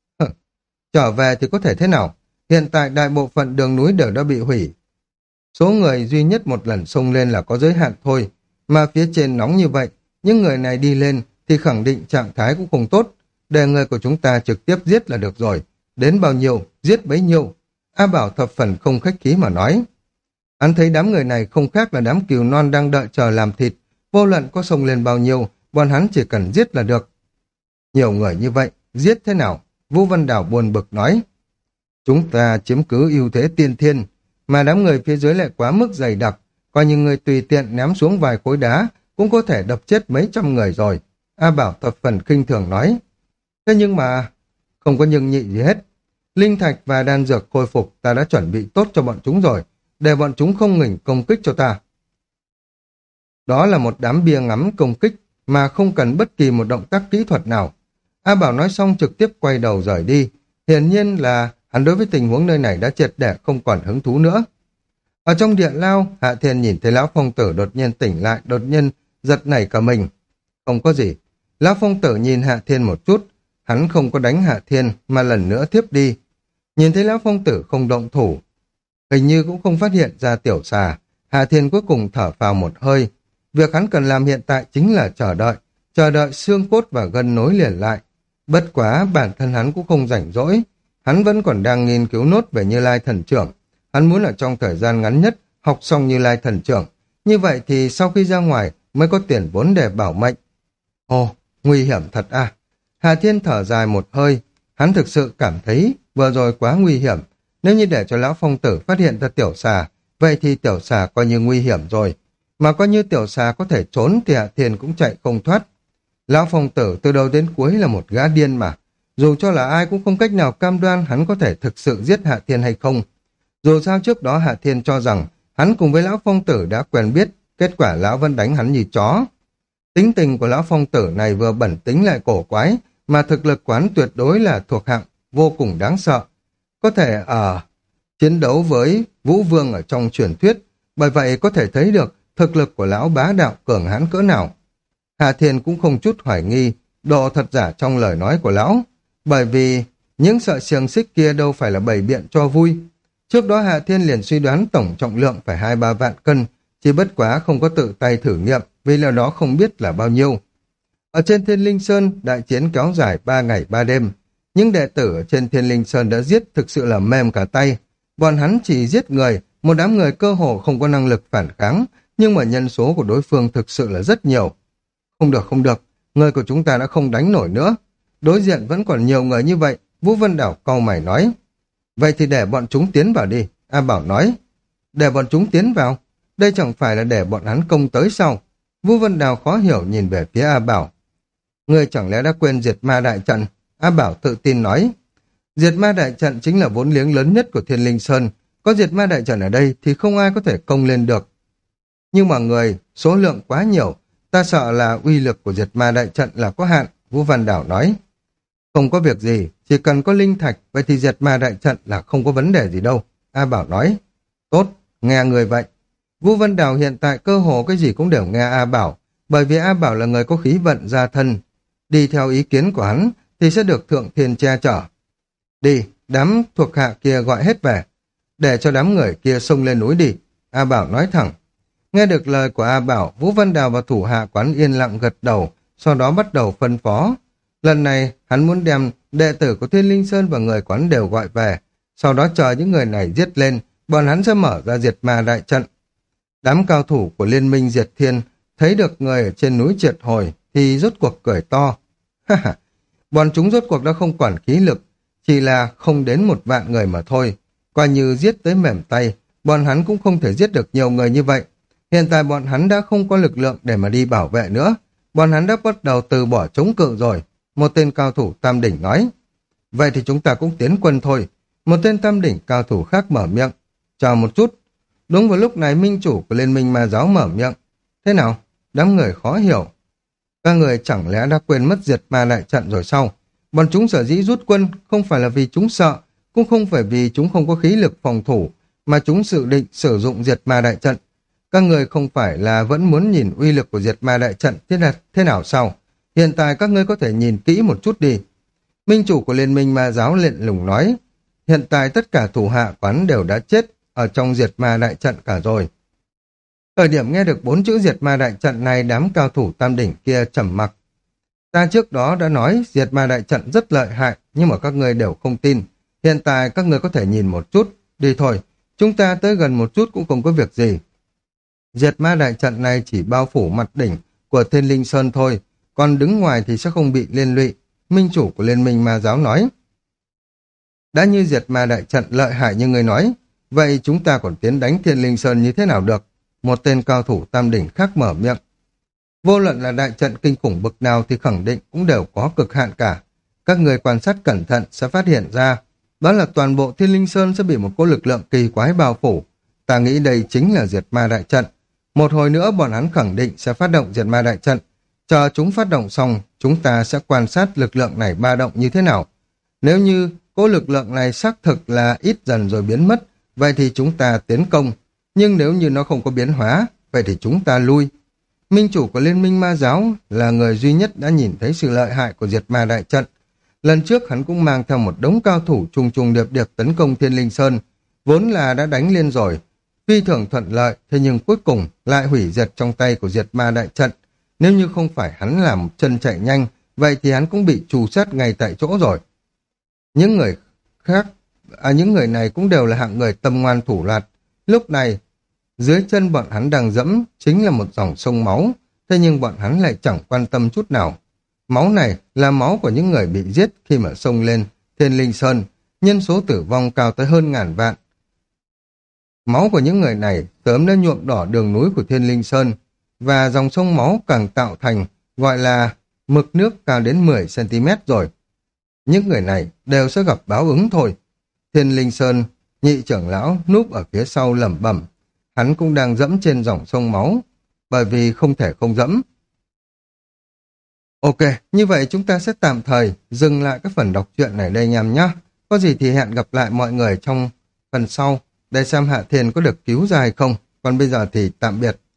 Trở về thì có thể thế nào? Hiện tại đại bộ phận đường núi đều đã bị hủy. Số người duy nhất một lần xông lên là có giới hạn thôi. Mà phía trên nóng như vậy, những người này đi lên thì khẳng định trạng thái cũng không tốt. Để người của chúng ta trực tiếp giết là được rồi. Đến bao nhiêu, giết bấy nhiêu. A Bảo thập phần không khách khí mà nói. Anh thấy đám người này không khác là đám cừu non đang đợi chờ làm thịt. Vô luận có xông lên bao nhiêu, bọn hắn chỉ cần giết là được. Nhiều người như vậy, giết thế nào? Vũ Văn Đào buồn bực nói. Chúng ta chiếm cứ ưu thế tiên thiên, mà đám người phía dưới lại quá mức dày đặc, coi như người tùy tiện ném xuống vài khối đá cũng có thể đập chết mấy trăm người rồi. A Bảo thập phần khinh thường nói. Thế nhưng mà không có nhưng nhị gì hết. Linh thạch và đan dược khôi phục ta đã chuẩn bị tốt cho bọn chúng rồi, để bọn chúng không ngừng công kích cho ta. Đó là một đám bia ngắm công kích mà không cần bất kỳ một động tác kỹ thuật nào. A Bảo nói xong trực tiếp quay đầu rời đi. Hiển nhiên là hắn đối với tình huống nơi này đã triệt để không còn hứng thú nữa. Ở trong địa lao, Hạ Thiên nhìn thấy Lão Phong Tử đột nhiên tỉnh lại, đột nhiên giật nảy cả mình. Không có gì. Lão Phong Tử nhìn Hạ Thiên một chút, hắn không có đánh Hạ Thiên mà lần nữa thiếp đi. Nhìn thấy Lão Phong Tử không động thủ, hình như cũng không phát hiện ra tiểu xà. Hạ Thiên cuối cùng thở phào một hơi. Việc hắn cần làm hiện tại chính là chờ đợi, chờ đợi xương cốt và gân nối liền lại. Bất quá bản thân hắn cũng không rảnh rỗi, hắn vẫn còn đang nghiên cứu nốt về Như Lai Thần Trưởng. Hắn muốn ở trong thời gian ngắn nhất học xong Như Lai Thần Trưởng, như vậy thì sau khi ra ngoài mới có tiền vốn để bảo mệnh. Ồ, nguy hiểm thật à. Hà Thiên thở dài một hơi, hắn thực sự cảm thấy vừa rồi quá nguy hiểm. Nếu như để cho Lão Phong Tử phát hiện ra tiểu xà, vậy thì tiểu xà coi như nguy hiểm rồi. Mà coi như tiểu xà có thể trốn thì Hạ Thiên cũng chạy không thoát. Lão Phong Tử từ đầu đến cuối là một gã điên mà. Dù cho là ai cũng không cách nào cam đoan hắn có thể thực sự giết Hạ Thiên hay không. Dù sao trước đó Hạ Thiên cho rằng hắn cùng với Lão Phong Tử đã quen biết, kết quả Lão vẫn đánh hắn như chó. Tính tình của Lão Phong Tử này vừa bẩn tính lại cổ quái, mà thực lực quán tuyệt đối là thuộc hạng vô cùng đáng sợ. Có thể ở chiến đấu với Vũ Vương ở trong truyền thuyết, bởi vậy có thể thấy được thực lực của Lão bá đạo cường hãn cỡ nào. Hạ Thiên cũng không chút hoài nghi độ thật giả trong lời nói của Lão, bởi vì những sợi xiềng xích kia đâu phải là bày biện cho vui. Trước đó Hạ Thiên liền suy đoán tổng trọng lượng phải hai ba vạn cân, chỉ bất quá không có tự tay thử nghiệm, vì là đó không biết là bao nhiêu. Ở trên Thiên Linh Sơn, đại chiến kéo dài ba ngày ba đêm. Những đệ tử ở trên Thiên Linh Sơn đã giết thực sự là mềm cả tay. Bọn hắn chỉ giết người, một đám người cơ hồ không có năng lực phản kháng, nhưng mà nhân số của đối phương thực sự là rất nhiều. Không được, không được, người của chúng ta đã không đánh nổi nữa. Đối diện vẫn còn nhiều người như vậy, Vũ Văn Đảo cau mày nói. Vậy thì để bọn chúng tiến vào đi, A Bảo nói. Để bọn chúng tiến vào? Đây chẳng phải là để bọn hắn công tới sao? Vũ Văn Đào khó hiểu nhìn về phía A Bảo. Ngươi chẳng lẽ đã quên diệt ma đại trận? A Bảo tự tin nói. Diệt ma đại trận chính là vốn liếng lớn nhất của Thiên Linh Sơn. Có diệt ma đại trận ở đây thì không ai có thể công lên được. Nhưng mà người, số lượng quá nhiều, ta sợ là uy lực của diệt ma đại trận là có hạn, Vũ Văn Đảo nói. Không có việc gì, chỉ cần có linh thạch, vậy thì diệt ma đại trận là không có vấn đề gì đâu, A Bảo nói. Tốt, nghe người vậy. Vũ Văn Đào hiện tại cơ hồ cái gì cũng đều nghe A Bảo, bởi vì A Bảo là người có khí vận gia thân. Đi theo ý kiến của hắn thì sẽ được thượng thiên che chở. Đi, đám thuộc hạ kia gọi hết về, để cho đám người kia xông lên núi đi, A Bảo nói thẳng. Nghe được lời của A Bảo, Vũ Văn Đào và thủ hạ quán yên lặng gật đầu, sau đó bắt đầu phân phó. Lần này, hắn muốn đem đệ tử của Thiên Linh Sơn và người quán đều gọi về, sau đó chờ những người này giết lên, bọn hắn sẽ mở ra diệt ma đại trận. Đám cao thủ của Liên minh Diệt Thiên thấy được người ở trên núi triệt hồi thì rốt cuộc cười to. Bọn chúng rốt cuộc đã không quản khí lực, chỉ là không đến một vạn người mà thôi. Coi như giết tới mềm tay, bọn hắn cũng không thể giết được nhiều người như vậy. Hiện tại bọn hắn đã không có lực lượng để mà đi bảo vệ nữa. Bọn hắn đã bắt đầu từ bỏ chống cự rồi. Một tên cao thủ tam đỉnh nói. Vậy thì chúng ta cũng tiến quân thôi. Một tên tam đỉnh cao thủ khác mở miệng. Chờ một chút. Đúng vào lúc này minh chủ của Liên minh Ma Giáo mở miệng. Thế nào? Đám người khó hiểu. Các người chẳng lẽ đã quên mất diệt ma đại trận rồi sao? Bọn chúng sở dĩ rút quân không phải là vì chúng sợ, cũng không phải vì chúng không có khí lực phòng thủ, mà chúng dự định sử dụng diệt ma đại trận. Các người không phải là vẫn muốn nhìn uy lực của diệt ma đại trận thế, là, thế nào sao? Hiện tại các ngươi có thể nhìn kỹ một chút đi. Minh chủ của Liên minh Ma Giáo lệnh lùng nói, hiện tại tất cả thủ hạ quán đều đã chết ở trong diệt ma đại trận cả rồi. Thời điểm nghe được bốn chữ diệt ma đại trận này, đám cao thủ tam đỉnh kia trầm mặc. Ta trước đó đã nói diệt ma đại trận rất lợi hại, nhưng mà các ngươi đều không tin. Hiện tại các ngươi có thể nhìn một chút. Đi thôi, chúng ta tới gần một chút cũng không có việc gì. Diệt ma đại trận này chỉ bao phủ mặt đỉnh của Thiên Linh Sơn thôi, còn đứng ngoài thì sẽ không bị liên lụy. Minh chủ của Liên minh Ma Giáo nói. Đã như diệt ma đại trận lợi hại như người nói, vậy chúng ta còn tiến đánh Thiên Linh Sơn như thế nào được? Một tên cao thủ tam đỉnh khác mở miệng. Vô luận là đại trận kinh khủng bực nào thì khẳng định cũng đều có cực hạn cả. Các người quan sát cẩn thận sẽ phát hiện ra, đó là toàn bộ Thiên Linh Sơn sẽ bị một cỗ lực lượng kỳ quái bao phủ. Ta nghĩ đây chính là diệt ma đại trận. Một hồi nữa bọn hắn khẳng định sẽ phát động diệt ma đại trận. Chờ chúng phát động xong, chúng ta sẽ quan sát lực lượng này ba động như thế nào. Nếu như cỗ lực lượng này xác thực là ít dần rồi biến mất, vậy thì chúng ta tiến công. Nhưng nếu như nó không có biến hóa, vậy thì chúng ta lui. Minh chủ của Liên minh Ma giáo là người duy nhất đã nhìn thấy sự lợi hại của diệt ma đại trận. Lần trước hắn cũng mang theo một đống cao thủ trùng trùng điệp điệp tấn công Thiên Linh Sơn, vốn là đã đánh liên rồi, phi thường thuận lợi, thế nhưng cuối cùng lại hủy diệt trong tay của diệt ma đại trận. Nếu như không phải hắn làm chân chạy nhanh, vậy thì hắn cũng bị trù sát ngay tại chỗ rồi. Những người khác, à những người này cũng đều là hạng người tâm ngoan thủ lạt. Lúc này, dưới chân bọn hắn đang dẫm chính là một dòng sông máu, thế nhưng bọn hắn lại chẳng quan tâm chút nào. Máu này là máu của những người bị giết khi mà xông lên Thiên Linh Sơn, nhân số tử vong cao tới hơn ngàn vạn. Máu của những người này sớm đã nhuộm đỏ đường núi của Thiên Linh Sơn, và dòng sông máu càng tạo thành gọi là mực nước cao đến mười xăng ti mét rồi. Những người này đều sẽ gặp báo ứng thôi. Thiên Linh Sơn, nhị trưởng lão núp ở phía sau lẩm bẩm, hắn cũng đang dẫm trên dòng sông máu, bởi vì không thể không dẫm. Ok, như vậy chúng ta sẽ tạm thời dừng lại các phần đọc truyện này đây nhằm nhá. Có gì thì hẹn gặp lại mọi người trong phần sau, để xem Hạ Thiên có được cứu ra hay không. Còn bây giờ thì tạm biệt.